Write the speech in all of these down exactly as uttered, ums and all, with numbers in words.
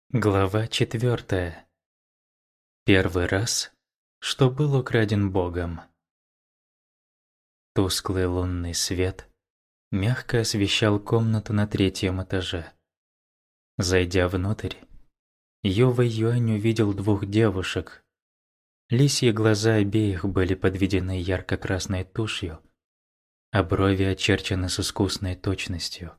Глава четвёртая. Первый раз, что был украден Богом. Тусклый лунный свет мягко освещал комнату на третьем этаже. Зайдя внутрь, Ювэй Юань увидел двух девушек. Лисьи глаза обеих были подведены ярко-красной тушью, а брови очерчены с искусной точностью.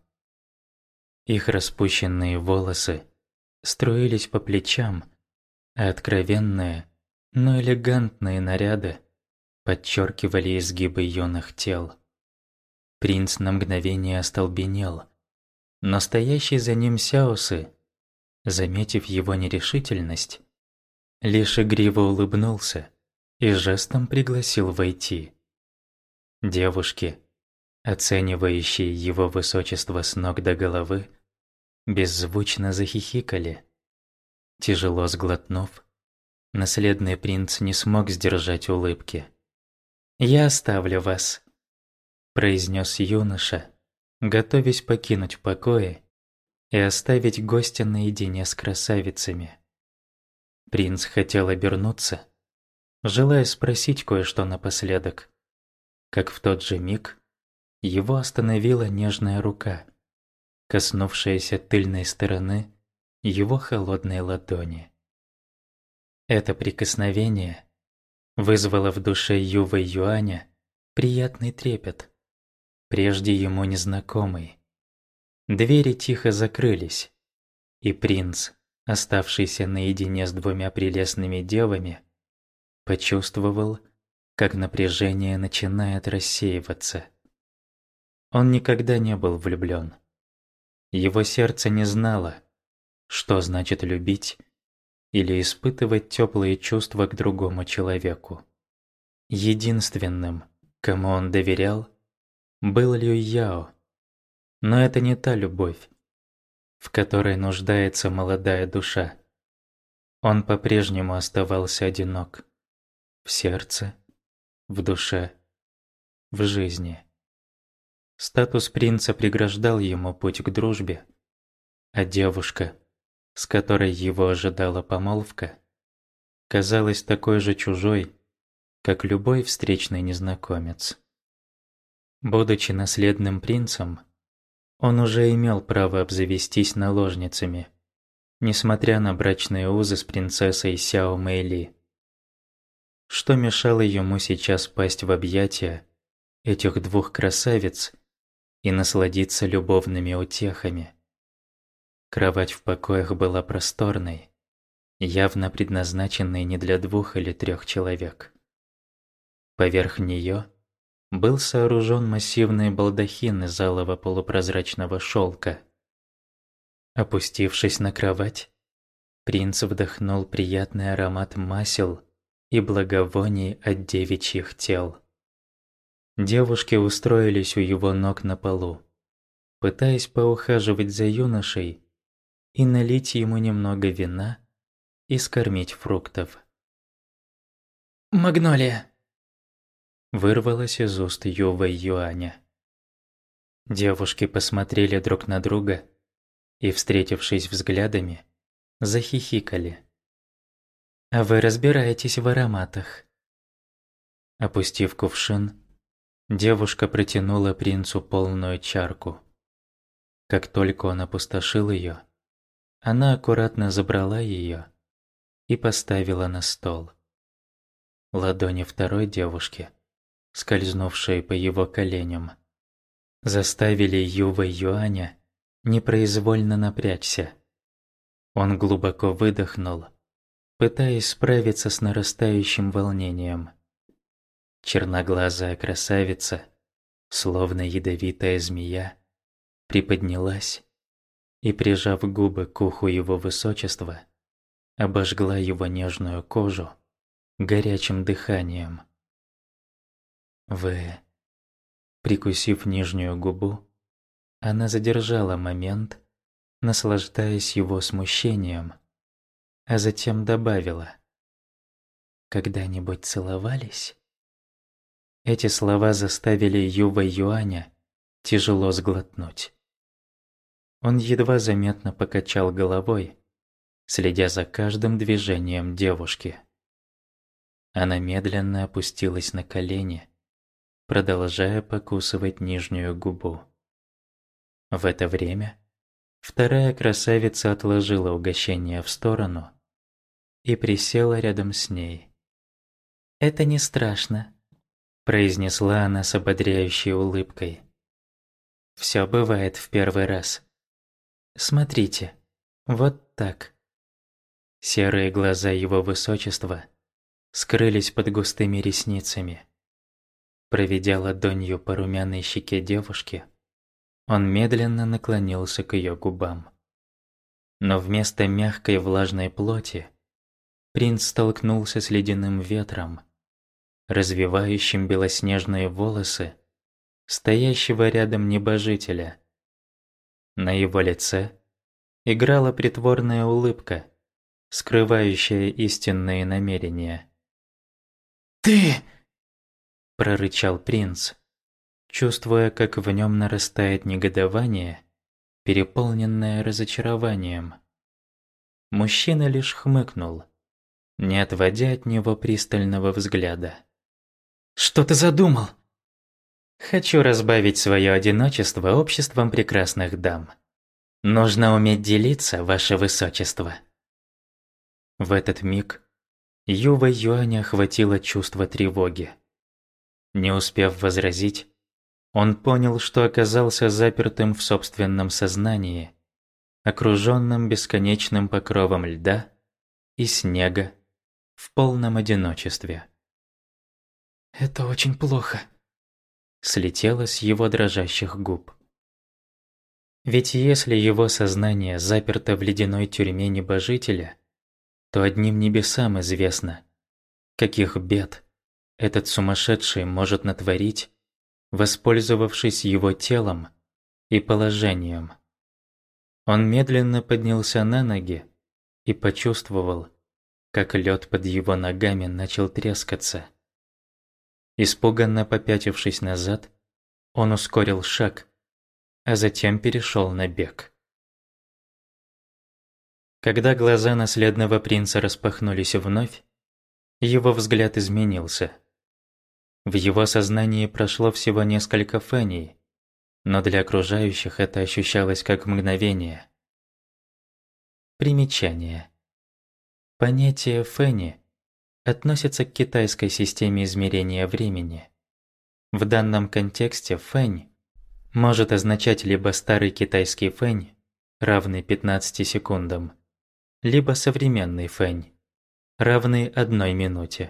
Их распущенные волосы струились по плечам, а откровенные, но элегантные наряды подчеркивали изгибы юных тел. Принц на мгновение остолбенел, но стоящий за ним Сяосы, заметив его нерешительность, лишь игриво улыбнулся и жестом пригласил войти. Девушки, оценивающие его высочество с ног до головы, беззвучно захихикали. Тяжело сглотнув, наследный принц не смог сдержать улыбки. «Я оставлю вас», – произнес юноша, готовясь покинуть покои и оставить гостя наедине с красавицами. Принц хотел обернуться, желая спросить кое-что напоследок, как в тот же миг его остановила нежная рука, коснувшаяся тыльной стороны его холодной ладони. Это прикосновение вызвало в душе Ювэй Юаня приятный трепет, прежде ему незнакомый. Двери тихо закрылись, и принц, оставшийся наедине с двумя прелестными девами, почувствовал, как напряжение начинает рассеиваться. Он никогда не был влюблён. Его сердце не знало, что значит любить или испытывать теплые чувства к другому человеку. Единственным, кому он доверял, был Люй Яо. Но это не та любовь, в которой нуждается молодая душа. Он по-прежнему оставался одинок. В сердце, в душе, в жизни. Статус принца преграждал ему путь к дружбе, а девушка, с которой его ожидала помолвка, казалась такой же чужой, как любой встречный незнакомец. Будучи наследным принцем, он уже имел право обзавестись наложницами, несмотря на брачные узы с принцессой Сяо Мэйли. Что мешало ему сейчас пасть в объятия этих двух красавиц и насладиться любовными утехами? Кровать в покоях была просторной, явно предназначенной не для двух или трех человек. Поверх нее был сооружен массивный балдахин из алого полупрозрачного шелка. Опустившись на кровать, принц вдохнул приятный аромат масел и благовоний от девичьих тел. Девушки устроились у его ног на полу, пытаясь поухаживать за юношей и налить ему немного вина и скормить фруктов. «Магнолия!» вырвалось из уст Ювэй Юаня. Девушки посмотрели друг на друга и, встретившись взглядами, захихикали. «А вы разбираетесь в ароматах». Опустив кувшин, девушка протянула принцу полную чарку. Как только он опустошил ее, она аккуратно забрала ее и поставила на стол. Ладони второй девушки, скользнувшие по его коленям, заставили Ювэй Юаня непроизвольно напрячься. Он глубоко выдохнул, пытаясь справиться с нарастающим волнением. Черноглазая красавица, словно ядовитая змея, приподнялась и, прижав губы к уху его высочества, обожгла его нежную кожу горячим дыханием. «Вы...» Прикусив нижнюю губу, она задержала момент, наслаждаясь его смущением, а затем добавила: «Когда-нибудь целовались?» Эти слова заставили Ювэй Юаня тяжело сглотнуть. Он едва заметно покачал головой, следя за каждым движением девушки. Она медленно опустилась на колени, продолжая покусывать нижнюю губу. В это время вторая красавица отложила угощение в сторону и присела рядом с ней. «Это не страшно», – произнесла она с ободряющей улыбкой. «Всё бывает в первый раз. Смотрите, вот так». Серые глаза его высочества скрылись под густыми ресницами. Проведя ладонью по румяной щеке девушки, он медленно наклонился к ее губам. Но вместо мягкой влажной плоти принц столкнулся с ледяным ветром, развивающим белоснежные волосы стоящего рядом небожителя. На его лице играла притворная улыбка, скрывающая истинные намерения. «Ты!» – прорычал принц, чувствуя, как в нем нарастает негодование, переполненное разочарованием. Мужчина лишь хмыкнул, не отводя от него пристального взгляда. «Что ты задумал?» «Хочу разбавить свое одиночество обществом прекрасных дам. Нужно уметь делиться, ваше высочество». В этот миг Юва Юаня охватило чувство тревоги. Не успев возразить, он понял, что оказался запертым в собственном сознании, окружённым бесконечным покровом льда и снега, в полном одиночестве. «Это очень плохо», — слетело с его дрожащих губ. Ведь если его сознание заперто в ледяной тюрьме небожителя, то одним небесам известно, каких бед этот сумасшедший может натворить, воспользовавшись его телом и положением. Он медленно поднялся на ноги и почувствовал, как лед под его ногами начал трескаться. Испуганно попятившись назад, он ускорил шаг, а затем перешел на бег. Когда глаза наследного принца распахнулись вновь, его взгляд изменился. В его сознании прошло всего несколько фэней, но для окружающих это ощущалось как мгновение. Примечание. Понятие фэни относится к китайской системе измерения времени. В данном контексте фэнь может означать либо старый китайский фэнь, равный пятнадцати секундам, либо современный фэнь, равный одной минуте.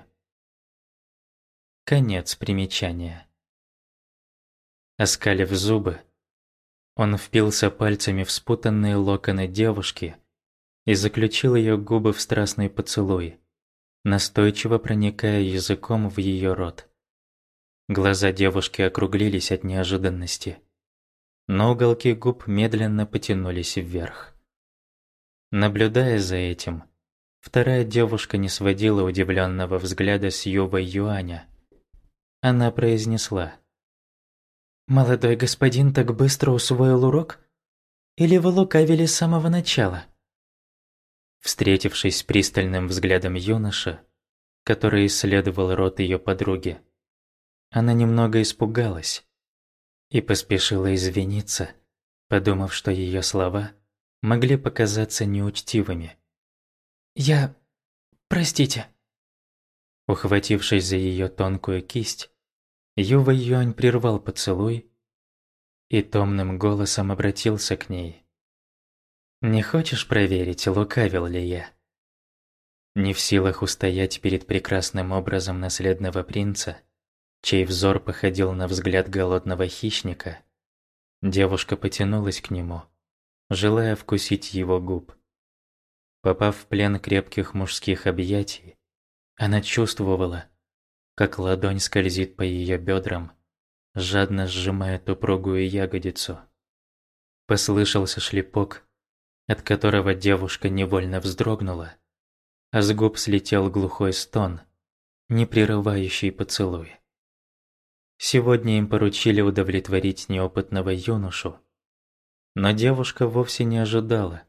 Конец примечания. Оскалив зубы, он впился пальцами в спутанные локоны девушки и заключил ее губы в страстный поцелуй, настойчиво проникая языком в ее рот. Глаза девушки округлились от неожиданности, но уголки губ медленно потянулись вверх. Наблюдая за этим, вторая девушка не сводила удивленного взгляда с Юва Юаня. Она произнесла: «Молодой господин так быстро усвоил урок? Или вы лукавили с самого начала?» Встретившись с пристальным взглядом юноши, который исследовал рот ее подруги, она немного испугалась и поспешила извиниться, подумав, что ее слова могли показаться неучтивыми. «Я... простите». Ухватившись за ее тонкую кисть, Юва Юань прервал поцелуй и томным голосом обратился к ней. «Не хочешь проверить, лукавил ли я?» Не в силах устоять перед прекрасным образом наследного принца, чей взор походил на взгляд голодного хищника, девушка потянулась к нему, желая вкусить его губ. Попав в плен крепких мужских объятий, она чувствовала, как ладонь скользит по ее бедрам, жадно сжимая упругую ягодицу. Послышался шлепок, от которого девушка невольно вздрогнула, а с губ слетел глухой стон, не прерывающий поцелуй. Сегодня им поручили удовлетворить неопытного юношу, но девушка вовсе не ожидала,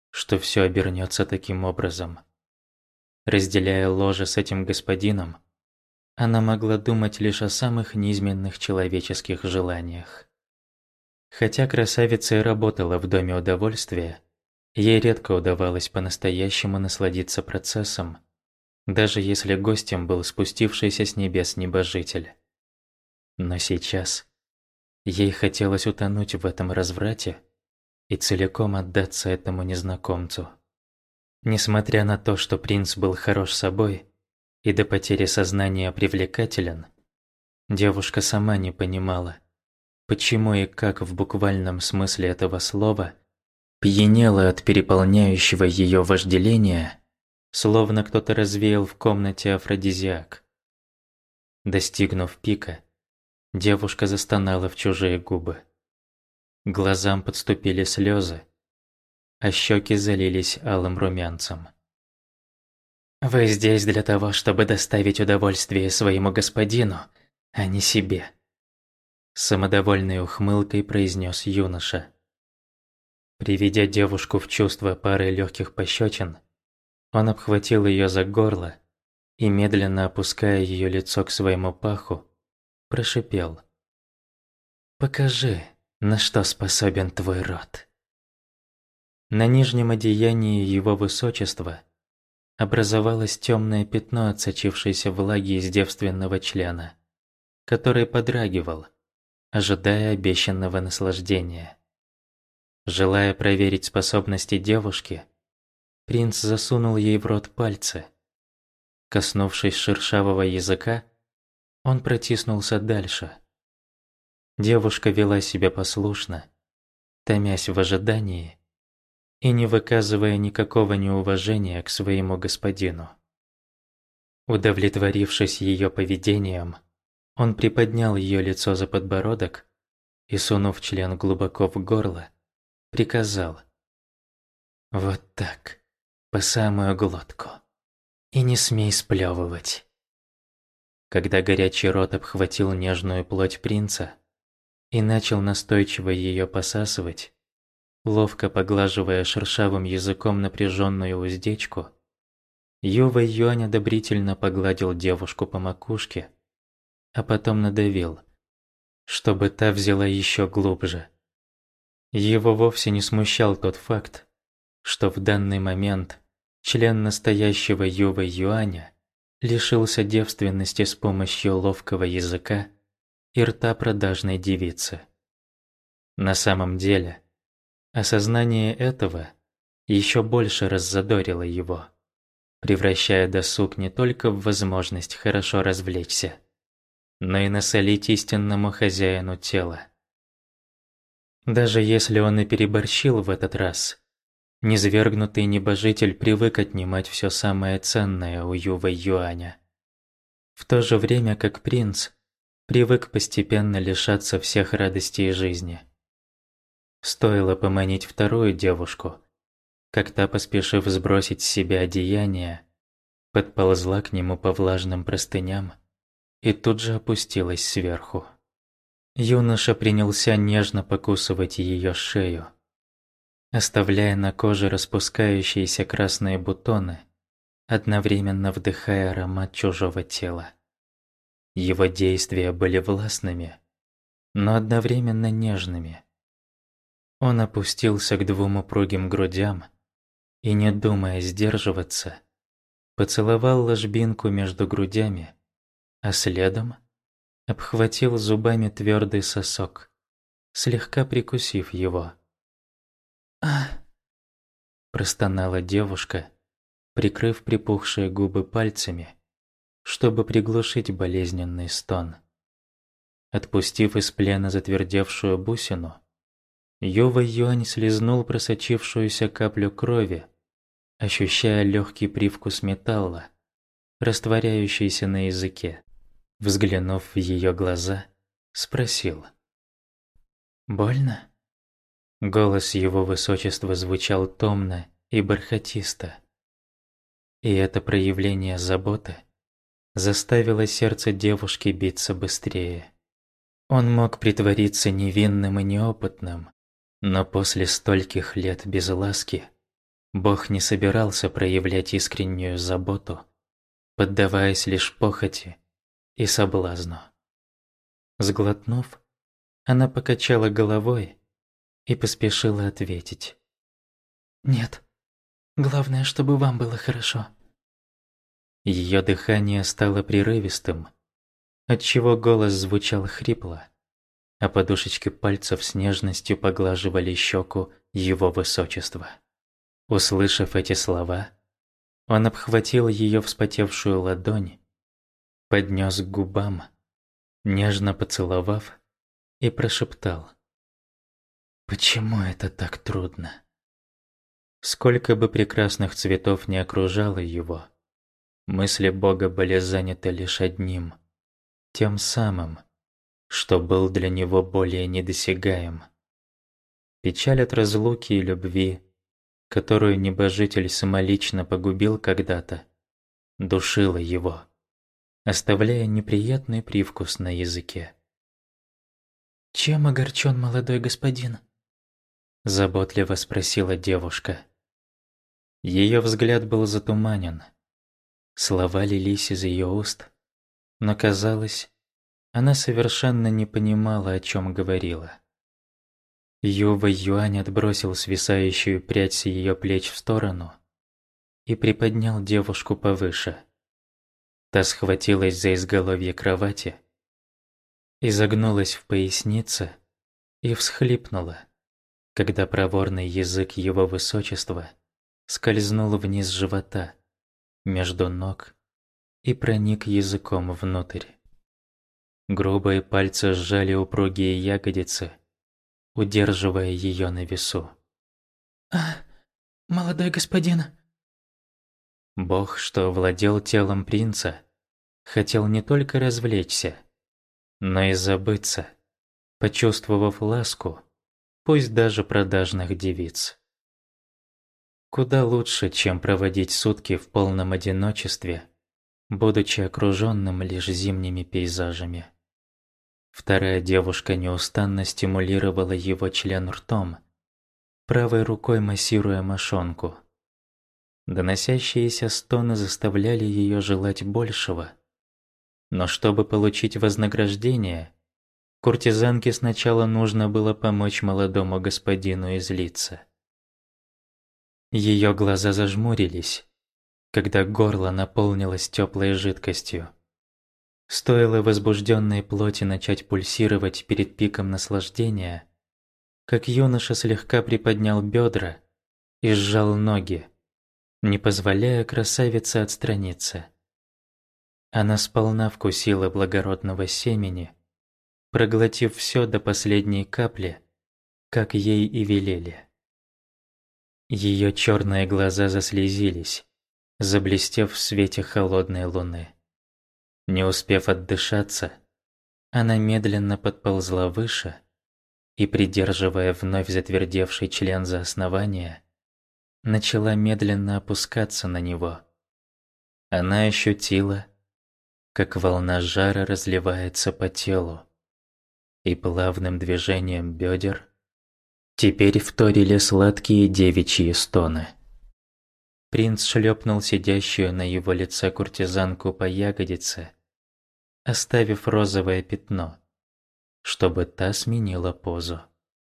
что все обернется таким образом. Разделяя ложе с этим господином, она могла думать лишь о самых низменных человеческих желаниях. Хотя красавица и работала в доме удовольствия, ей редко удавалось по-настоящему насладиться процессом, даже если гостем был спустившийся с небес небожитель. Но сейчас ей хотелось утонуть в этом разврате и целиком отдаться этому незнакомцу. Несмотря на то, что принц был хорош собой и до потери сознания привлекателен, девушка сама не понимала, почему и как в буквальном смысле этого слова пьянела от переполняющего ее вожделения, словно кто-то развеял в комнате афродизиак. Достигнув пика, девушка застонала в чужие губы. Глазам подступили слезы, а щеки залились алым румянцем. «Вы здесь для того, чтобы доставить удовольствие своему господину, а не себе», с самодовольной ухмылкой произнес юноша. Приведя девушку в чувство парой легких пощечин, он обхватил ее за горло и, медленно опуская ее лицо к своему паху, прошипел: «Покажи, на что способен твой рот». На нижнем одеянии его высочества образовалось темное пятно от сочившейся влаги из девственного члена, который подрагивал, ожидая обещанного наслаждения. Желая проверить способности девушки, принц засунул ей в рот пальцы. Коснувшись шершавого языка, он протиснулся дальше. Девушка вела себя послушно, томясь в ожидании и не выказывая никакого неуважения к своему господину. Удовлетворившись ее поведением, он приподнял ее лицо за подбородок и, сунув член глубоко в горло, приказал: «Вот так, по самую глотку, и не смей сплёвывать». Когда горячий рот обхватил нежную плоть принца и начал настойчиво ее посасывать, ловко поглаживая шершавым языком напряженную уздечку, Ювэй Юань одобрительно погладил девушку по макушке, а потом надавил, чтобы та взяла еще глубже. Его вовсе не смущал тот факт, что в данный момент член настоящего Ювэй Юаня лишился девственности с помощью ловкого языка и рта продажной девицы. На самом деле, осознание этого еще больше раззадорило его, превращая досуг не только в возможность хорошо развлечься, но и насолить истинному хозяину тела. Даже если он и переборщил в этот раз, низвергнутый небожитель привык отнимать все самое ценное у Ювэй Юаня, в то же время как принц привык постепенно лишаться всех радостей жизни. Стоило поманить вторую девушку, как та, поспешив сбросить с себя одеяние, подползла к нему по влажным простыням и тут же опустилась сверху. Юноша принялся нежно покусывать ее шею, оставляя на коже распускающиеся красные бутоны, одновременно вдыхая аромат чужого тела. Его действия были властными, но одновременно нежными. Он опустился к двум упругим грудям и, не думая сдерживаться, поцеловал ложбинку между грудями, а следом обхватил зубами твердый сосок, слегка прикусив его. «А!» – простонала девушка, прикрыв припухшие губы пальцами, чтобы приглушить болезненный стон. Отпустив из плена затвердевшую бусину, Ювэй Юань слизнул просочившуюся каплю крови, ощущая легкий привкус металла, растворяющийся на языке. Взглянув в ее глаза, спросил: «Больно?» Голос его высочества звучал томно и бархатисто. И это проявление заботы заставило сердце девушки биться быстрее. Он мог притвориться невинным и неопытным, но после стольких лет без ласки Бог не собирался проявлять искреннюю заботу, поддаваясь лишь похоти и соблазну. Сглотнув, она покачала головой и поспешила ответить: «Нет, главное, чтобы вам было хорошо». Ее дыхание стало прерывистым, отчего голос звучал хрипло, а подушечки пальцев с нежностью поглаживали щеку его высочества. Услышав эти слова, он обхватил ее вспотевшую ладонь, поднес к губам, нежно поцеловав, и прошептал: «Почему это так трудно?» Сколько бы прекрасных цветов ни окружало его, мысли Бога были заняты лишь одним, тем самым, что был для него более недосягаем. Печаль от разлуки и любви, которую небожитель самолично погубил когда-то, душила его, оставляя неприятный привкус на языке. «Чем огорчен молодой господин?» – заботливо спросила девушка. Ее взгляд был затуманен. Слова лились из ее уст, но казалось, она совершенно не понимала, о чем говорила. Юва Юань отбросил свисающую прядь с ее плеч в сторону и приподнял девушку повыше. Та схватилась за изголовье кровати, изогнулась в пояснице и всхлипнула, когда проворный язык его высочества скользнул вниз живота, между ног и проник языком внутрь. Грубые пальцы сжали упругие ягодицы, удерживая ее на весу. «А, молодой господин...» Бог, что владел телом принца, хотел не только развлечься, но и забыться, почувствовав ласку, пусть даже продажных девиц. Куда лучше, чем проводить сутки в полном одиночестве, будучи окружённым лишь зимними пейзажами. Вторая девушка неустанно стимулировала его член ртом, правой рукой массируя мошонку. Доносящиеся стоны заставляли ее желать большего. Но чтобы получить вознаграждение, куртизанке сначала нужно было помочь молодому господину излиться. Ее глаза зажмурились, когда горло наполнилось теплой жидкостью. Стоило возбужденной плоти начать пульсировать перед пиком наслаждения, как юноша слегка приподнял бедра и сжал ноги, не позволяя красавице отстраниться. Она сполна вкусила благородного семени, проглотив все до последней капли, как ей и велели. Ее черные глаза заслезились, заблестев в свете холодной луны. Не успев отдышаться, она медленно подползла выше и, придерживая вновь затвердевший член за основание, начала медленно опускаться на него. Она ощутила, как волна жара разливается по телу, и плавным движением бедер теперь вторили сладкие девичьи стоны. Принц шлепнул сидящую на его лице куртизанку по ягодице, оставив розовое пятно, чтобы та сменила позу.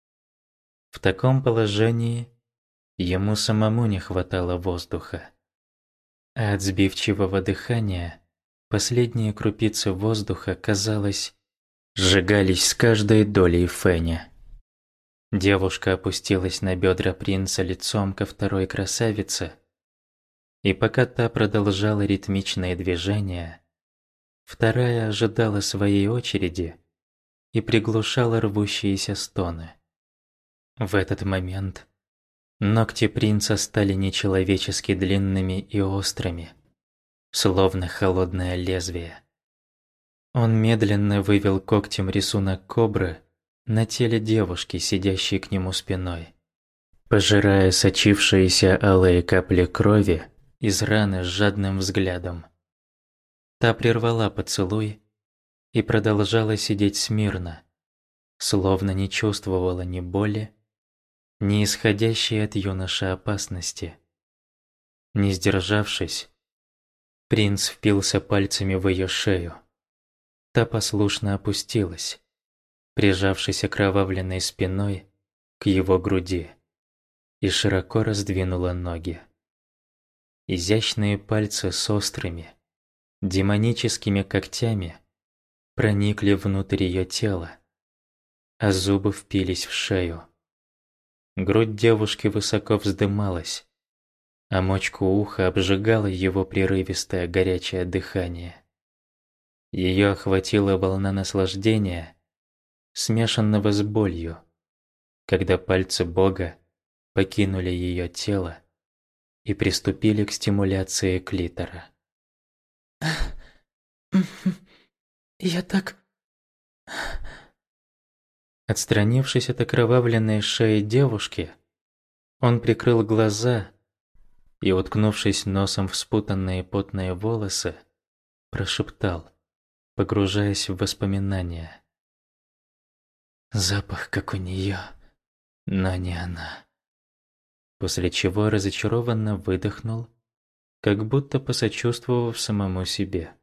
В таком положении ему самому не хватало воздуха, а от сбивчивого дыхания последние крупицы воздуха, казалось, сжигались с каждой долей фэня. Девушка опустилась на бедра принца лицом ко второй красавице, и пока та продолжала ритмичные движения, вторая ожидала своей очереди и приглушала рвущиеся стоны. В этот момент ногти принца стали нечеловечески длинными и острыми, словно холодное лезвие. Он медленно вывел когтем рисунок кобры на теле девушки, сидящей к нему спиной, пожирая сочившиеся алые капли крови из раны с жадным взглядом. Та прервала поцелуй и продолжала сидеть смирно, словно не чувствовала ни боли, ни исходящей от юноши опасности. Не сдержавшись, принц впился пальцами в ее шею. Та послушно опустилась, прижавшись окровавленной спиной к его груди, и широко раздвинула ноги. Изящные пальцы с острыми, демоническими когтями проникли внутрь ее тела, а зубы впились в шею. Грудь девушки высоко вздымалась, а мочку уха обжигало его прерывистое горячее дыхание. Ее охватила волна наслаждения, смешанного с болью, когда пальцы Бога покинули ее тело и приступили к стимуляции клитора. Я так... Отстранившись от окровавленной шеи девушки, он прикрыл глаза и, уткнувшись носом в спутанные потные волосы, прошептал, погружаясь в воспоминания. Запах, как у нее, но не она. После чего разочарованно выдохнул, как будто посочувствовав самому себе.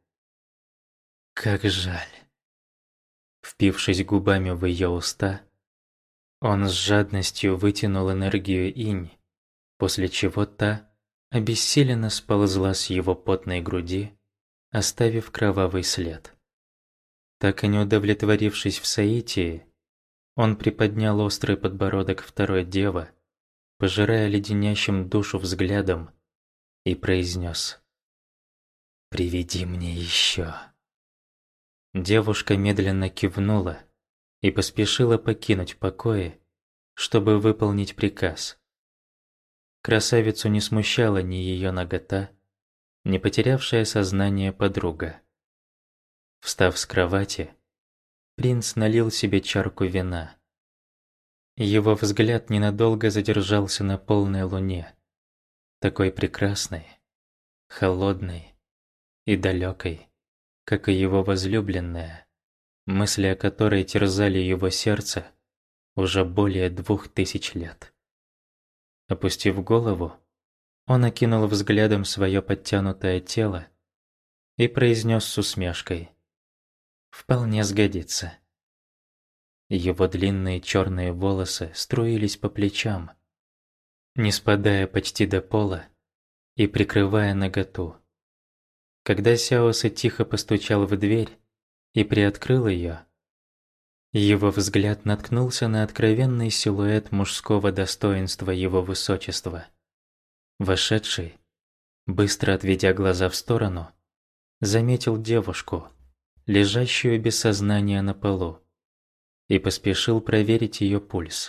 Как жаль. Впившись губами в ее уста, он с жадностью вытянул энергию инь, после чего та обессиленно сползла с его потной груди, оставив кровавый след. Так и не удовлетворившись в соитии, он приподнял острый подбородок второй девы, пожирая леденящим душу взглядом, и произнес: «Приведи мне еще». Девушка медленно кивнула и поспешила покинуть покои, чтобы выполнить приказ. Красавицу не смущала ни ее нагота, ни потерявшая сознание подруга. Встав с кровати, принц налил себе чарку вина. Его взгляд ненадолго задержался на полной луне, такой прекрасной, холодной и далекой, как и его возлюбленная, мысли о которой терзали его сердце уже более двух тысяч лет. Опустив голову, он окинул взглядом свое подтянутое тело и произнес с усмешкой: «Вполне сгодится». Его длинные черные волосы струились по плечам, не спадая почти до пола и прикрывая наготу. Когда Сяоса тихо постучал в дверь и приоткрыл ее, его взгляд наткнулся на откровенный силуэт мужского достоинства его высочества. Вошедший, быстро отведя глаза в сторону, заметил девушку, лежащую без сознания на полу, и поспешил проверить ее пульс.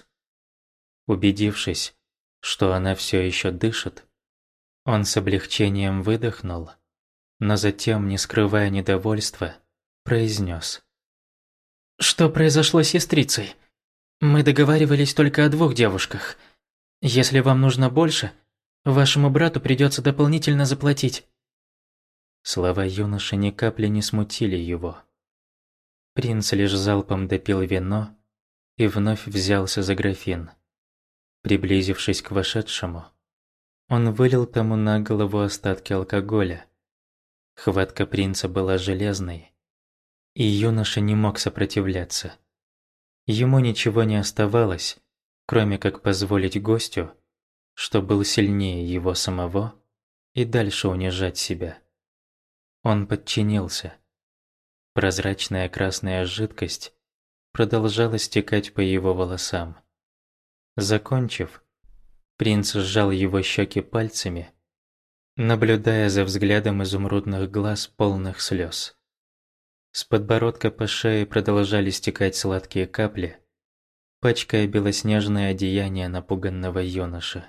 Убедившись, что она все еще дышит, он с облегчением выдохнул, но затем, не скрывая недовольства, произнес: Что произошло с сестрицей? Мы договаривались только о двух девушках. Если вам нужно больше, вашему брату придется дополнительно заплатить. Слова юноши ни капли не смутили его. Принц лишь залпом допил вино и вновь взялся за графин. Приблизившись к вошедшему, он вылил тому на голову остатки алкоголя. Хватка принца была железной, и юноша не мог сопротивляться. Ему ничего не оставалось, кроме как позволить гостю, что был сильнее его самого, и дальше унижать себя. Он подчинился. Прозрачная красная жидкость продолжала стекать по его волосам. Закончив, принц сжал его щеки пальцами, наблюдая за взглядом изумрудных глаз, полных слез. С подбородка по шее продолжали стекать сладкие капли, пачкая белоснежное одеяние напуганного юноши.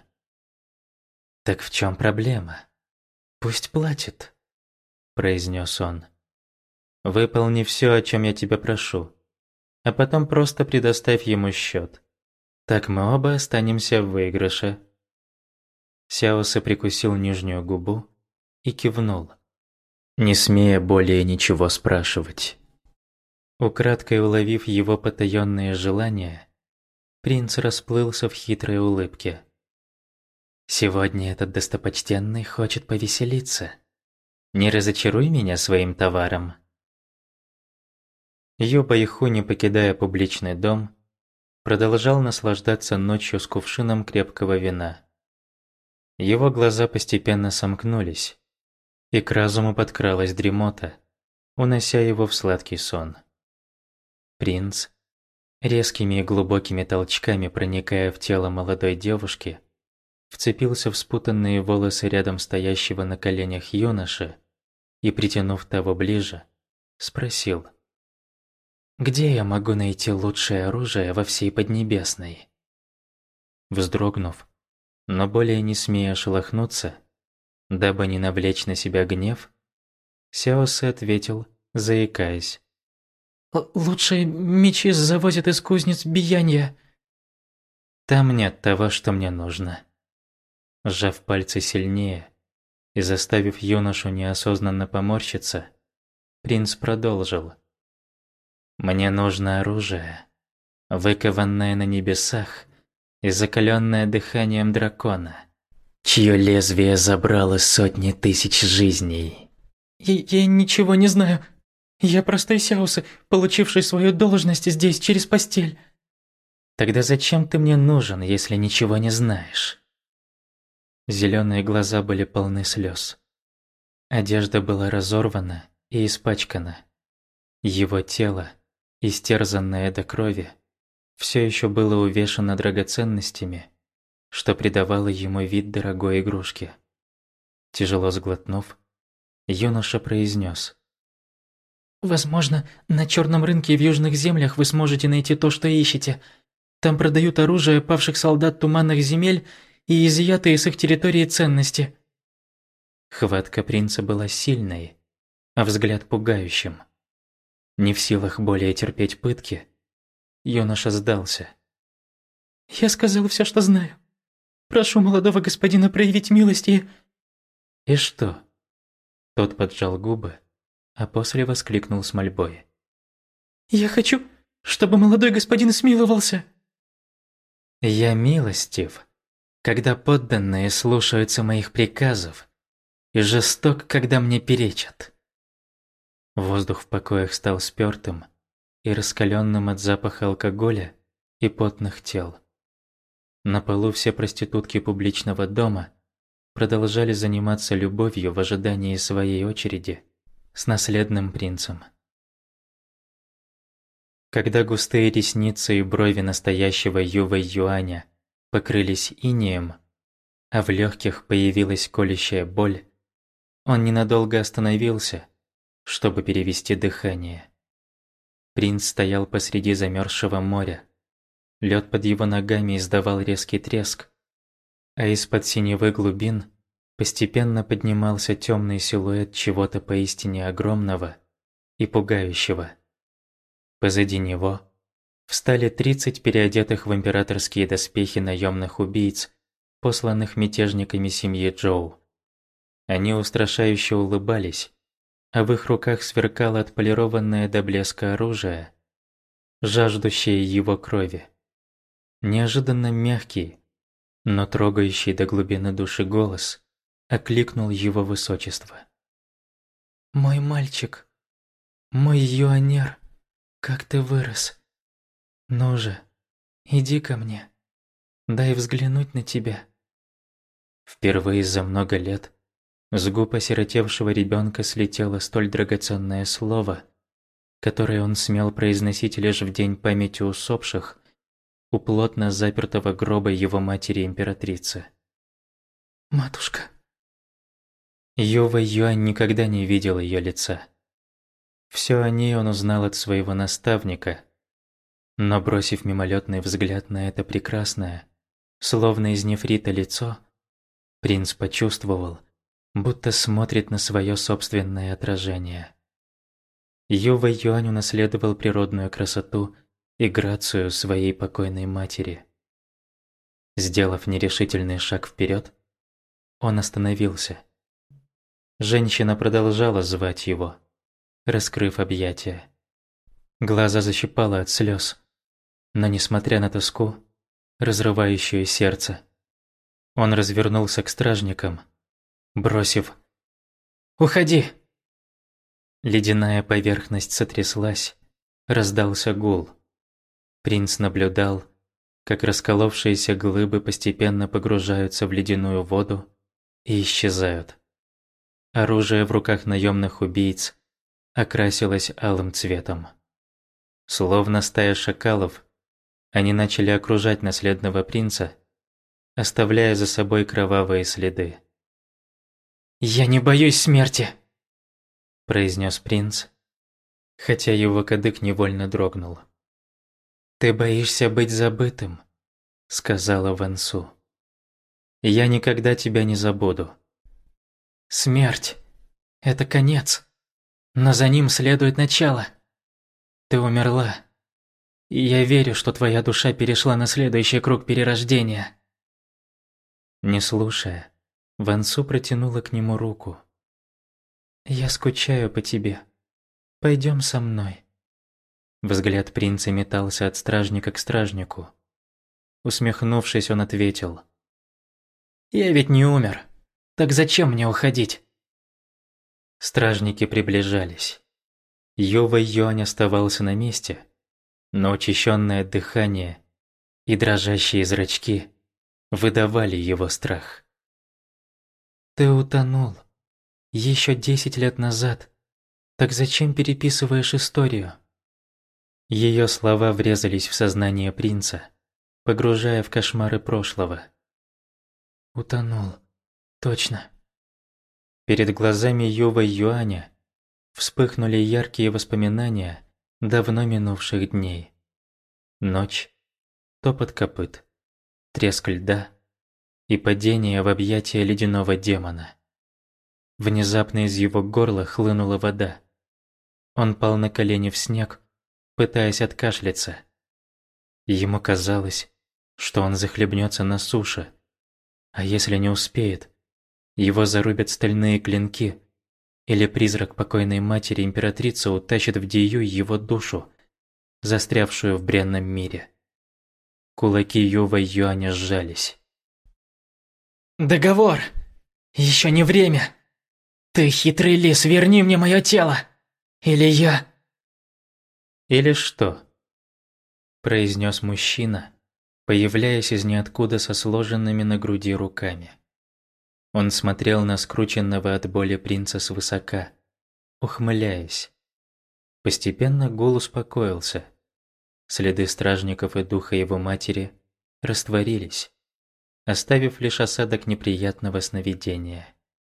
«Так в чем проблема? Пусть платит», — произнес он. «Выполни все, о чем я тебя прошу, а потом просто предоставь ему счет. Так мы оба останемся в выигрыше». Сяоса прикусил нижнюю губу и кивнул, не смея более ничего спрашивать. Украдкой уловив его потаённые желания, принц расплылся в хитрой улыбке. Сегодня этот достопочтенный хочет повеселиться. Не разочаруй меня своим товаром. Юба Иху, не покидая публичный дом, продолжал наслаждаться ночью с кувшином крепкого вина. Его глаза постепенно сомкнулись, и к разуму подкралась дремота, унося его в сладкий сон. Принц, резкими и глубокими толчками проникая в тело молодой девушки, вцепился в спутанные волосы рядом стоящего на коленях юноши и, притянув того ближе, спросил: «Где я могу найти лучшее оружие во всей Поднебесной?» Вздрогнув, но более не смея шелохнуться, дабы не навлечь на себя гнев, Сяосе ответил, заикаясь: «Лучшие мечи завозят из кузнец Биянья». «Там нет того, что мне нужно». Сжав пальцы сильнее и заставив юношу неосознанно поморщиться, принц продолжил: «Мне нужно оружие, выкованное на небесах и закаленное дыханием дракона, чье лезвие забрало сотни тысяч жизней». Я, «Я ничего не знаю. Я простой Сяосе, получивший свою должность здесь через постель». «Тогда зачем ты мне нужен, если ничего не знаешь?» Зеленые глаза были полны слез. Одежда была разорвана и испачкана. Его тело, истерзанное до крови, все еще было увешано драгоценностями, что придавало ему вид дорогой игрушки. Тяжело сглотнув, юноша произнес: «Возможно, на черном рынке в южных землях вы сможете найти то, что ищете. Там продают оружие павших солдат туманных земель и изъятые с их территории ценности». Хватка принца была сильной, а взгляд пугающим. Не в силах более терпеть пытки, юноша сдался. «Я сказал все, что знаю. Прошу молодого господина проявить милость и...» «И что?» Тот поджал губы, а после воскликнул с мольбой: «Я хочу, чтобы молодой господин смиловался». «Я милостив, когда подданные слушаются моих приказов, и жесток, когда мне перечат». Воздух в покоях стал спёртым и раскаленным от запаха алкоголя и потных тел. На полу все проститутки публичного дома продолжали заниматься любовью в ожидании своей очереди с наследным принцем. Когда густые ресницы и брови настоящего Ювэй Юаня покрылись инеем, а в легких появилась колющая боль, он ненадолго остановился, чтобы перевести дыхание. Принц стоял посреди замерзшего моря. Лед под его ногами издавал резкий треск, а из-под синевы глубин постепенно поднимался темный силуэт чего-то поистине огромного и пугающего. Позади него встали тридцать переодетых в императорские доспехи наемных убийц, посланных мятежниками семьи Джоу. Они устрашающе улыбались, а в их руках сверкало отполированное до блеска оружие, жаждущее его крови. Неожиданно мягкий, но трогающий до глубины души голос окликнул его высочество. «Мой мальчик, мой юанер, как ты вырос. Ну же, иди ко мне, дай взглянуть на тебя». Впервые за много лет с губ осиротевшего ребенка слетело столь драгоценное слово, которое он смел произносить лишь в день памяти усопших у плотно запертого гроба его матери-императрицы. «Матушка». Ювэй Юань никогда не видел ее лица. Все о ней он узнал от своего наставника, но бросив мимолетный взгляд на это прекрасное, словно из нефрита лицо, принц почувствовал, будто смотрит на свое собственное отражение. Ювэй Юань унаследовал природную красоту и грацию своей покойной матери. Сделав нерешительный шаг вперед, он остановился. Женщина продолжала звать его, раскрыв объятия. Глаза защипало от слез, но несмотря на тоску, разрывающую сердце, Он развернулся к стражникам, бросив «Уходи!». Ледяная поверхность сотряслась, раздался гул. Принц наблюдал, как расколовшиеся глыбы постепенно погружаются в ледяную воду и исчезают. Оружие в руках наемных убийц окрасилось алым цветом. Словно стая шакалов, они начали окружать наследного принца, оставляя за собой кровавые следы. «Я не боюсь смерти!» – произнес принц, хотя его кадык невольно дрогнул. «Ты боишься быть забытым», – сказала Вансу. «Я никогда тебя не забуду». «Смерть – это конец, но за ним следует начало. Ты умерла, и я верю, что твоя душа перешла на следующий круг перерождения». Не слушая, Вансу протянула к нему руку. «Я скучаю по тебе. Пойдем со мной». Взгляд принца метался от стражника к стражнику. Усмехнувшись, он ответил: «Я ведь не умер. Так зачем мне уходить?» Стражники приближались. Ювэй Юань оставался на месте, но учащенное дыхание и дрожащие зрачки выдавали его страх. «Ты утонул. Еще десять лет назад. Так зачем переписываешь историю?» Ее слова врезались в сознание принца, погружая в кошмары прошлого. «Утонул. Точно». Перед глазами Ювэй Юаня вспыхнули яркие воспоминания давно минувших дней. Ночь, топот копыт, треск льда и падение в объятия ледяного демона. Внезапно из его горла хлынула вода. Он пал на колени в снег, пытаясь откашляться. Ему казалось, что он захлебнется на суше, а если не успеет, его зарубят стальные клинки, или призрак покойной матери императрицы утащит в Дию его душу, застрявшую в бренном мире. Кулаки Ювэй Юаня сжались. «Договор! Еще не время! Ты, хитрый лис, верни мне мое тело! Или я...» «Или что?» – произнес мужчина, появляясь из ниоткуда со сложенными на груди руками. Он смотрел на скрученного от боли принца свысока, ухмыляясь. Постепенно гул успокоился. Следы стражников и духа его матери растворились, оставив лишь осадок неприятного сновидения.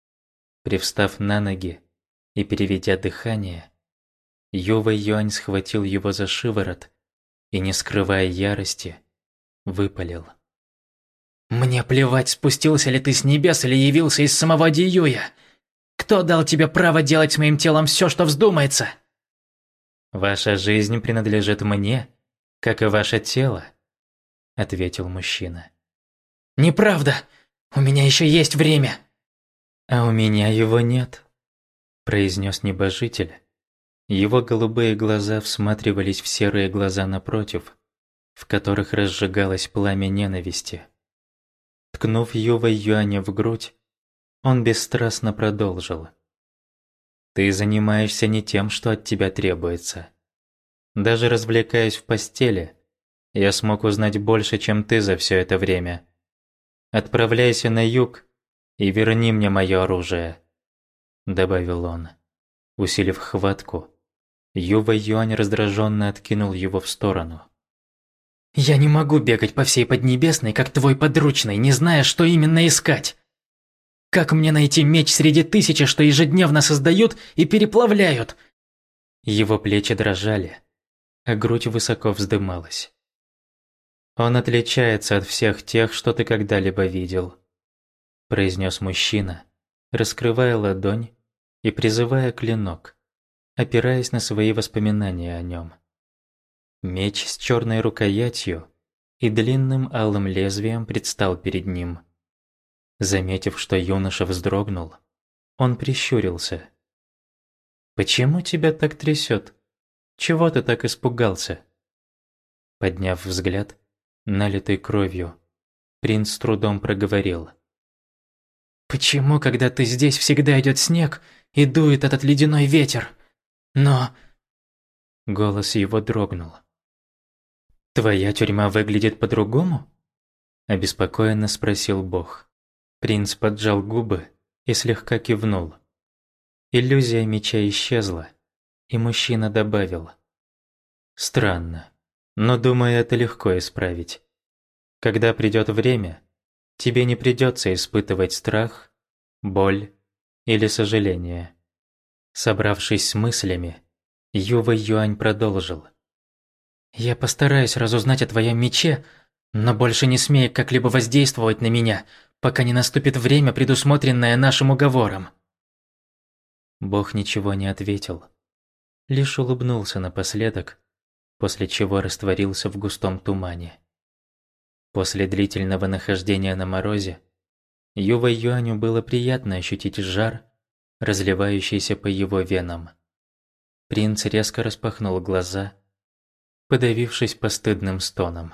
Привстав на ноги и переведя дыхание, Ювэй Юань схватил его за шиворот и, не скрывая ярости, выпалил: «Мне плевать, спустился ли ты с небес или явился из самого Диюя. Кто дал тебе право делать с моим телом все, что вздумается?» «Ваша жизнь принадлежит мне, как и ваше тело», – ответил мужчина. «Неправда! У меня еще есть время!» «А у меня его нет», – произнес небожитель. Его голубые глаза всматривались в серые глаза напротив, в которых разжигалось пламя ненависти. Ткнув Ювэй Юаня в грудь, он бесстрастно продолжил: «Ты занимаешься не тем, что от тебя требуется. Даже развлекаясь в постели, я смог узнать больше, чем ты за все это время. Отправляйся на юг и верни мне мое оружие», – добавил он. Усилив хватку, Ювэй Юань раздраженно откинул его в сторону. «Я не могу бегать по всей Поднебесной, как твой подручный, не зная, что именно искать. Как мне найти меч среди тысячи, что ежедневно создают и переплавляют?» Его плечи дрожали, а грудь высоко вздымалась. «Он отличается от всех тех, что ты когда-либо видел», – произнес мужчина, раскрывая ладонь и призывая клинок, опираясь на свои воспоминания о нем. Меч с черной рукоятью и длинным алым лезвием предстал перед ним. Заметив, что юноша вздрогнул, он прищурился. «Почему тебя так трясет? Чего ты так испугался?» Подняв взгляд, налитый кровью, Принц с трудом проговорил. «Почему, когда ты здесь, всегда идет снег и дует этот ледяной ветер? Но...» Голос его дрогнул. «Твоя тюрьма выглядит по-другому?» Обеспокоенно спросил Бог. Принц поджал губы и слегка кивнул. Иллюзия меча исчезла, и мужчина добавил. «Странно, но думаю, это легко исправить. Когда придет время, тебе не придется испытывать страх, боль или сожаление». Собравшись с мыслями, Ювэй Юань продолжил. «Я постараюсь разузнать о твоем мече, но больше не смей как-либо воздействовать на меня, пока не наступит время, предусмотренное нашим уговором». Бог ничего не ответил, лишь улыбнулся напоследок, после чего растворился в густом тумане. После длительного нахождения на морозе, Ювэй Юаню было приятно ощутить жар, разливающийся по его венам. Принц резко распахнул глаза, подавившись постыдным стоном.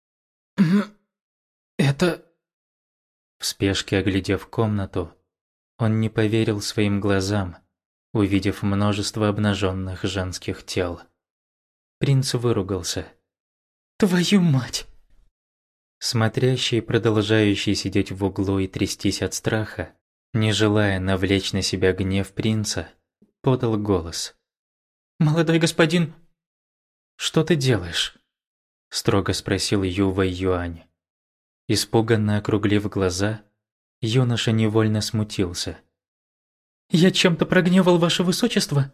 «Это...» В спешке оглядев комнату, он не поверил своим глазам, увидев множество обнаженных женских тел. Принц выругался. «Твою мать!» Смотрящий, продолжающий сидеть в углу и трястись от страха, не желая навлечь на себя гнев принца, подал голос. «Молодой господин...» «Что ты делаешь?» – строго спросил Ювэй Юань. Испуганно округлив глаза, юноша невольно смутился. «Я чем-то прогневал ваше высочество?»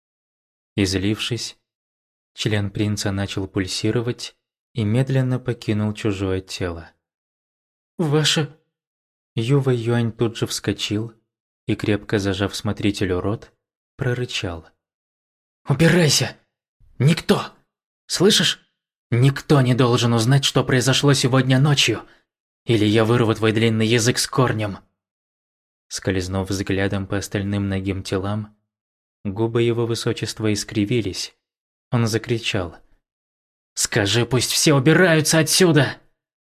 Излившись, член принца начал пульсировать и медленно покинул чужое тело. «Ваше...» Ювэй Юань тут же вскочил и, крепко зажав смотрителю рот, прорычал. «Убирайся! Никто! Слышишь? Никто не должен узнать, что произошло сегодня ночью, или я вырву твой длинный язык с корнем!» Скользнув взглядом по остальным нагим телам, губы его высочества искривились. Он закричал. «Скажи, пусть все убираются отсюда!»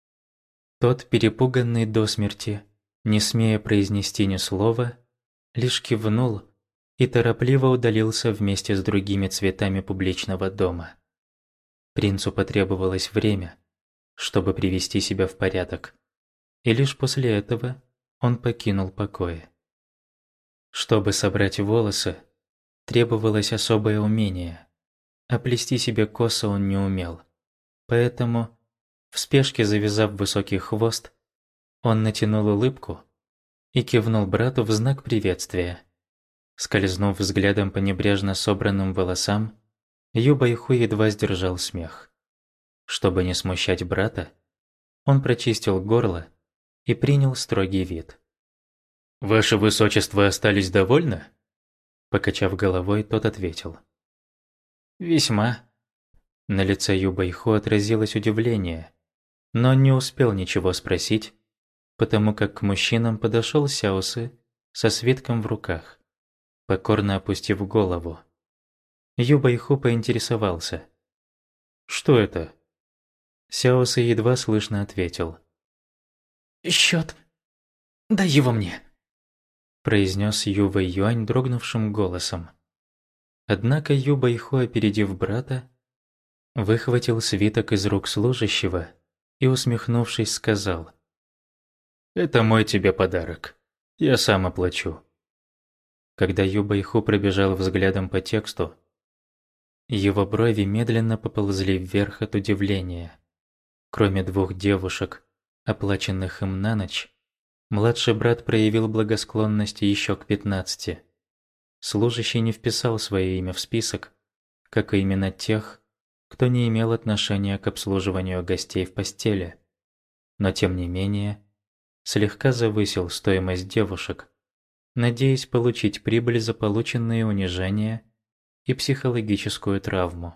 Тот, перепуганный до смерти, не смея произнести ни слова, лишь кивнул и торопливо удалился вместе с другими цветами публичного дома. Принцу потребовалось время, чтобы привести себя в порядок, и лишь после этого он покинул покои. Чтобы собрать волосы, требовалось особое умение, а плести себе косы он не умел, поэтому, в спешке завязав высокий хвост, он натянул улыбку и кивнул брату в знак приветствия. Скользнув взглядом по небрежно собранным волосам, Ю Байху едва сдержал смех. Чтобы не смущать брата, он прочистил горло и принял строгий вид. «Ваше высочество остались довольны?» Покачав головой, тот ответил. «Весьма». На лице Ю Байху отразилось удивление, но он не успел ничего спросить, потому как к мужчинам подошел Сяосы со свитком в руках. Покорно опустив голову, Ю Байху поинтересовался. «Что это?» Сяосы едва слышно ответил. «Счет. Дай его мне», – произнес Ювэй Юань дрогнувшим голосом. Однако Ю Байху, опередив брата, выхватил свиток из рук служащего и, усмехнувшись, сказал. «Это мой тебе подарок. Я сам оплачу». Когда Ю Байху пробежал взглядом по тексту, его брови медленно поползли вверх от удивления. Кроме двух девушек, оплаченных им на ночь, младший брат проявил благосклонность еще к пятнадцати. Служащий не вписал свое имя в список, как и имена тех, кто не имел отношения к обслуживанию гостей в постели, но тем не менее слегка завысил стоимость девушек, надеясь получить прибыль за полученные унижения и психологическую травму.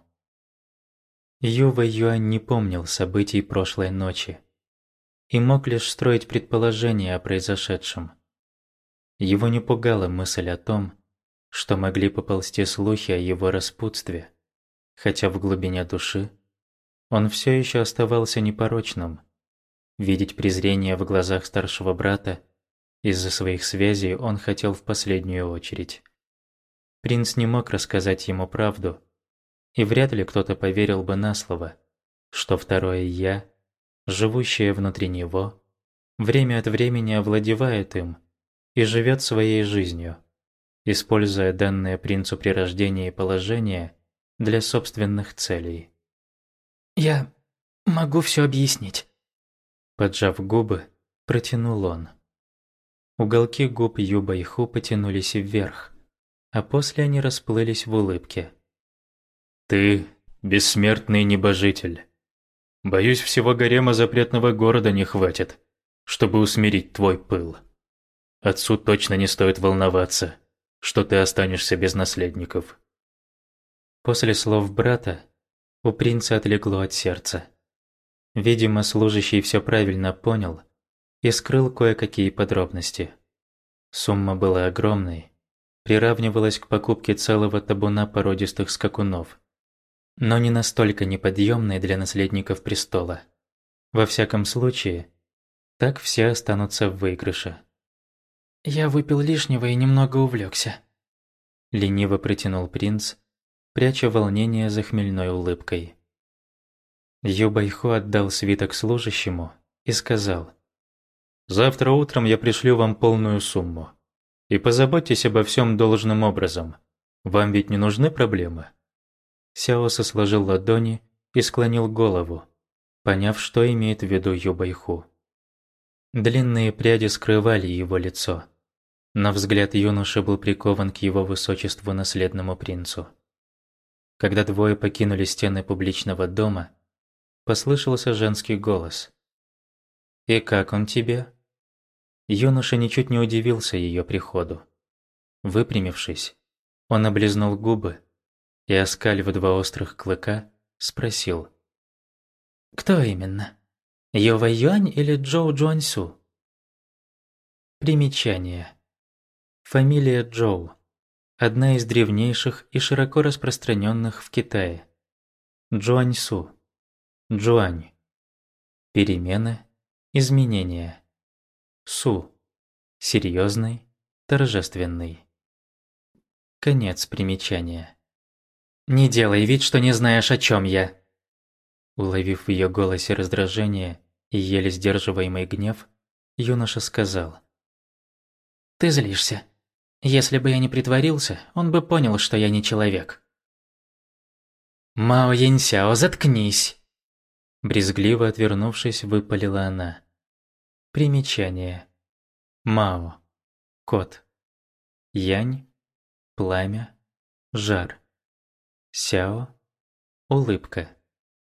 Ювэй Юань не помнил событий прошлой ночи и мог лишь строить предположения о произошедшем. Его не пугала мысль о том, что могли поползти слухи о его распутстве, хотя в глубине души он все еще оставался непорочным, Видеть презрение в глазах старшего брата из-за своих связей он хотел в последнюю очередь. Принц не мог рассказать ему правду, и вряд ли кто-то поверил бы на слово, что второе «я», живущее внутри него, время от времени овладевает им и живет своей жизнью, используя данное принцу при рождении положение для собственных целей. «Я могу все объяснить», — поджав губы, протянул он. Уголки губ Ю Байху потянулись вверх, а после они расплылись в улыбке. «Ты – бессмертный небожитель. Боюсь, всего гарема запретного города не хватит, чтобы усмирить твой пыл. Отцу точно не стоит волноваться, что ты останешься без наследников». После слов брата у принца отлегло от сердца. Видимо, служащий все правильно понял и скрыл кое-какие подробности. Сумма была огромной, приравнивалась к покупке целого табуна породистых скакунов, но не настолько неподъемной для наследников престола. Во всяком случае, так все останутся в выигрыше. «Я выпил лишнего и немного увлекся», — лениво протянул принц, пряча волнение за хмельной улыбкой. Ю Байху отдал свиток служащему и сказал: «Завтра утром я пришлю вам полную сумму. И позаботьтесь обо всем должным образом. Вам ведь не нужны проблемы?» Сяоса сложил ладони и склонил голову, поняв, что имеет в виду Ю Байху. Длинные пряди скрывали его лицо, но взгляд юноши был прикован к его высочеству наследному принцу. Когда двое покинули стены публичного дома, послышался женский голос. «И как он тебе?» Юноша ничуть не удивился ее приходу. Выпрямившись, он облизнул губы и, оскалив два острых клыка, спросил: «Кто именно? Ю Вэй Юань или Джоу Джуаньсу?» Примечание. Фамилия Джоу – одна из древнейших и широко распространенных в Китае. Джуаньсу – Джуань. Перемены, изменения. Су – серьезный, торжественный. Конец примечания. «Не делай вид, что не знаешь, о чем я!» Уловив в ее голосе раздражение и еле сдерживаемый гнев, юноша сказал: «Ты злишься. Если бы я не притворился, он бы понял, что я не человек». «Мао Яньсяо, заткнись!» Брезгливо отвернувшись, выпалила она. Примечание. Мао – кот. Янь – пламя, жар. Сяо – улыбка.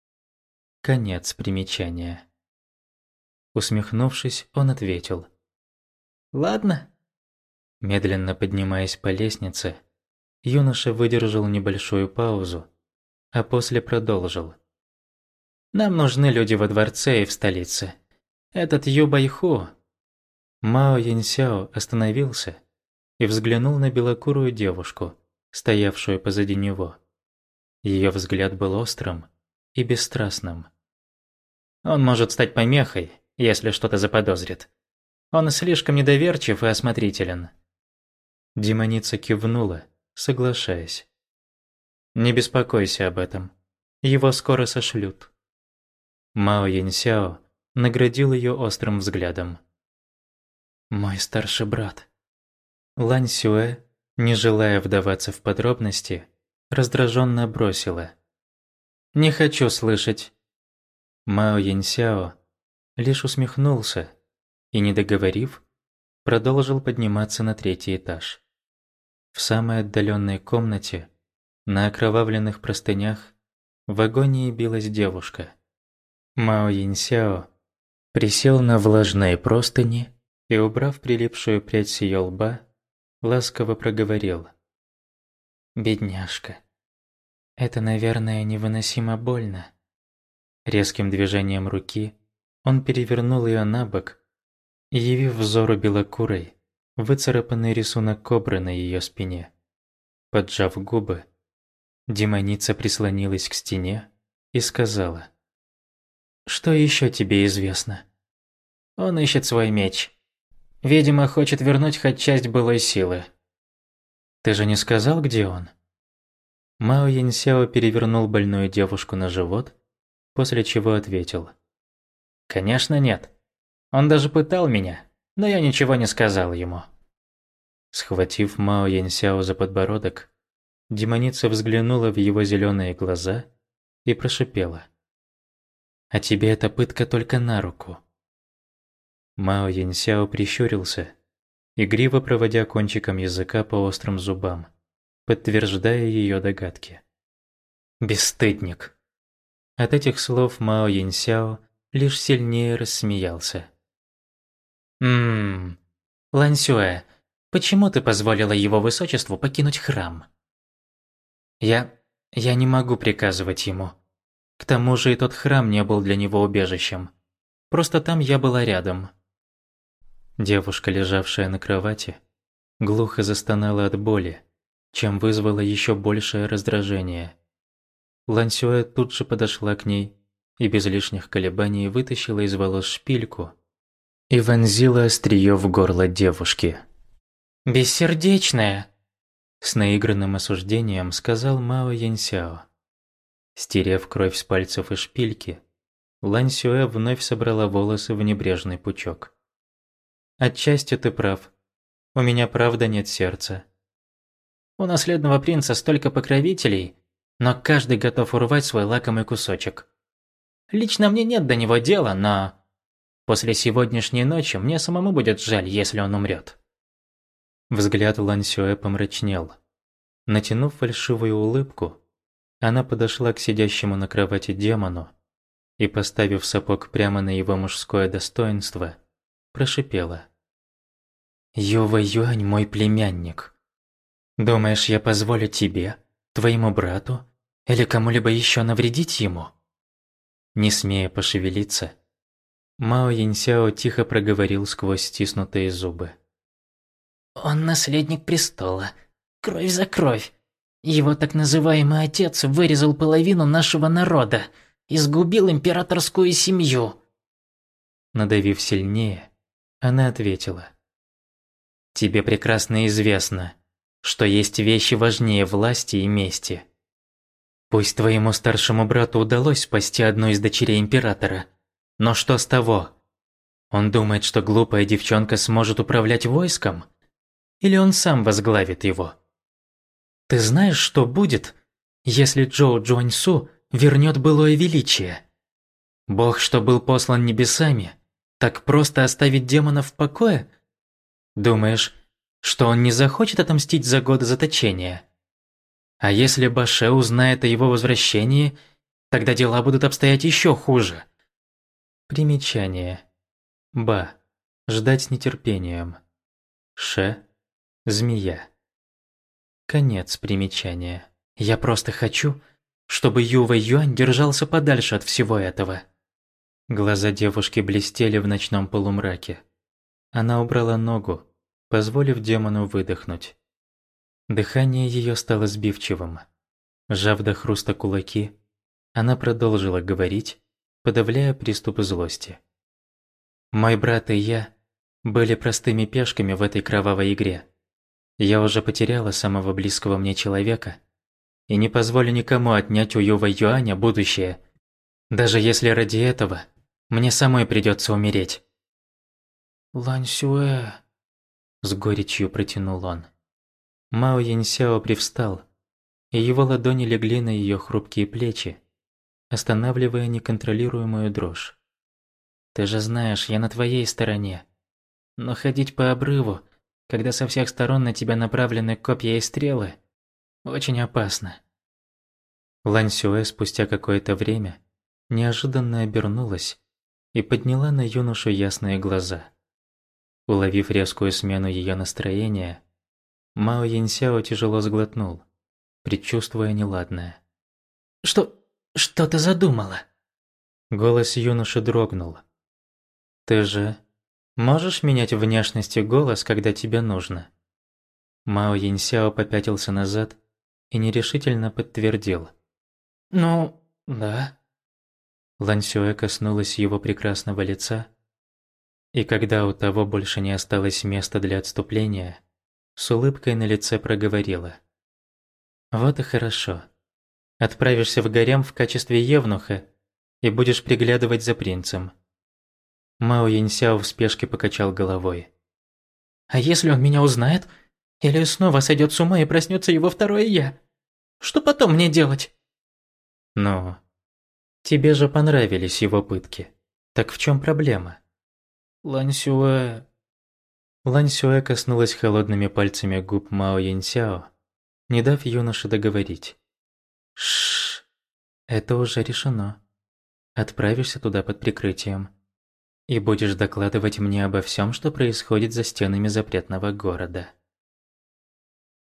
Конец примечания. Усмехнувшись, он ответил: «Ладно». Медленно поднимаясь по лестнице, юноша выдержал небольшую паузу, а после продолжил: «Нам нужны люди во дворце и в столице. Этот Ю Байху...» Мао Яньсяо остановился и взглянул на белокурую девушку, стоявшую позади него. Ее взгляд был острым и бесстрастным. «Он может стать помехой, если что-то заподозрит. Он слишком недоверчив и осмотрителен». Демоница кивнула, соглашаясь. «Не беспокойся об этом. Его скоро сошлют». Мао Яньсяо наградил ее острым взглядом. «Мой старший брат». Лань Сюэ, не желая вдаваться в подробности, раздраженно бросила: «Не хочу слышать». Мао Яньсяо лишь усмехнулся и, не договорив, продолжил подниматься на третий этаж. В самой отдаленной комнате, на окровавленных простынях, в агонии билась девушка. Мао Яньсяо присел на влажные простыни и, убрав прилипшую прядь с её лба, ласково проговорил: «Бедняжка, это, наверное, невыносимо больно». Резким движением руки он перевернул её на бок, явив взору белокурой выцарапанный рисунок кобры на её спине. Поджав губы, демоница прислонилась к стене и сказала: «Что ещё тебе известно?» Он ищет свой меч. Видимо, хочет вернуть хоть часть былой силы. Ты же не сказал, где он? Мао Яньсяо перевернул больную девушку на живот, после чего ответил. Конечно, нет. Он даже пытал меня, но я ничего не сказал ему. Схватив Мао Яньсяо за подбородок, демоница взглянула в его зеленые глаза и прошипела. «А тебе эта пытка только на руку». Мао Яньсяо прищурился, игриво проводя кончиком языка по острым зубам, подтверждая ее догадки. «Бесстыдник!» От этих слов Мао Яньсяо лишь сильнее рассмеялся. «Ммм, Лань Сюэ, почему ты позволила его высочеству покинуть храм?» «Я... я не могу приказывать ему. К тому же и тот храм не был для него убежищем. Просто там я была рядом». Девушка, лежавшая на кровати, глухо застонала от боли, чем вызвало еще большее раздражение. Лань Сюэ тут же подошла к ней и без лишних колебаний вытащила из волос шпильку и вонзила острие в горло девушки. «Бессердечная!» С наигранным осуждением сказал Мао Яньсяо. Стерев кровь с пальцев и шпильки, Лань Сюэ вновь собрала волосы в небрежный пучок. «Отчасти ты прав. У меня правда нет сердца. У наследного принца столько покровителей, но каждый готов урвать свой лакомый кусочек. Лично мне нет до него дела, но после сегодняшней ночи мне самому будет жаль, если он умрет». Взгляд Лань Сюэ помрачнел. Натянув фальшивую улыбку, она подошла к сидящему на кровати демону и, поставив сапог прямо на его мужское достоинство, прошипела. «Ювэй Юань мой племянник. Думаешь, я позволю тебе, твоему брату или кому-либо еще навредить ему?» Не смея пошевелиться, Мао Яньсяо тихо проговорил сквозь стиснутые зубы. «Он наследник престола. Кровь за кровь. Его так называемый отец вырезал половину нашего народа и сгубил императорскую семью». Надавив сильнее, она ответила. «Тебе прекрасно известно, что есть вещи важнее власти и мести. Пусть твоему старшему брату удалось спасти одну из дочерей императора, но что с того? Он думает, что глупая девчонка сможет управлять войском? Или он сам возглавит его? Ты знаешь, что будет, если Джоу Джуаньсу вернет былое величие? Бог, что был послан небесами, так просто оставить демонов в покое? Думаешь, что он не захочет отомстить за годы заточения? А если Баше узнает о его возвращении, тогда дела будут обстоять еще хуже». Примечание. Ба. Ждать с нетерпением. Ше. Змея. Конец примечания. Я просто хочу, чтобы Ювэй Юань держался подальше от всего этого. Глаза девушки блестели в ночном полумраке. Она убрала ногу, позволив демону выдохнуть. Дыхание ее стало сбивчивым. Сжав до хруста кулаки, она продолжила говорить, подавляя приступы злости. «Мой брат и я были простыми пешками в этой кровавой игре. Я уже потеряла самого близкого мне человека и не позволю никому отнять у Ювэй Юаня будущее, даже если ради этого мне самой придется умереть». «Лань Сюэ», – с горечью протянул он. Мао Яньсяо привстал, и его ладони легли на ее хрупкие плечи, останавливая неконтролируемую дрожь. «Ты же знаешь, я на твоей стороне. Но ходить по обрыву, когда со всех сторон на тебя направлены копья и стрелы, очень опасно». Лань Сюэ спустя какое-то время неожиданно обернулась и подняла на юношу ясные глаза. Уловив резкую смену ее настроения, Мао Яньсяо тяжело сглотнул, предчувствуя неладное. «Что... что ты задумала?» Голос юноши дрогнул. «Ты же можешь менять внешность и голос, когда тебе нужно?» Мао Яньсяо попятился назад и нерешительно подтвердил. «Ну, да». Лань Сюэ коснулась его прекрасного лица И когда у того больше не осталось места для отступления, с улыбкой на лице проговорила. «Вот и хорошо. Отправишься в гарем в качестве евнуха и будешь приглядывать за принцем». Мао Яньсяо в спешке покачал головой. «А если он меня узнает? Или снова сойдет с ума и проснется его второе «я»? Что потом мне делать?» «Ну, тебе же понравились его пытки. Так в чем проблема?» Лань Сюэ... Лань Сюэ коснулась холодными пальцами губ Мао Яньсяо, не дав юноше договорить. Шш, это уже решено. Отправишься туда под прикрытием и будешь докладывать мне обо всем, что происходит за стенами запретного города.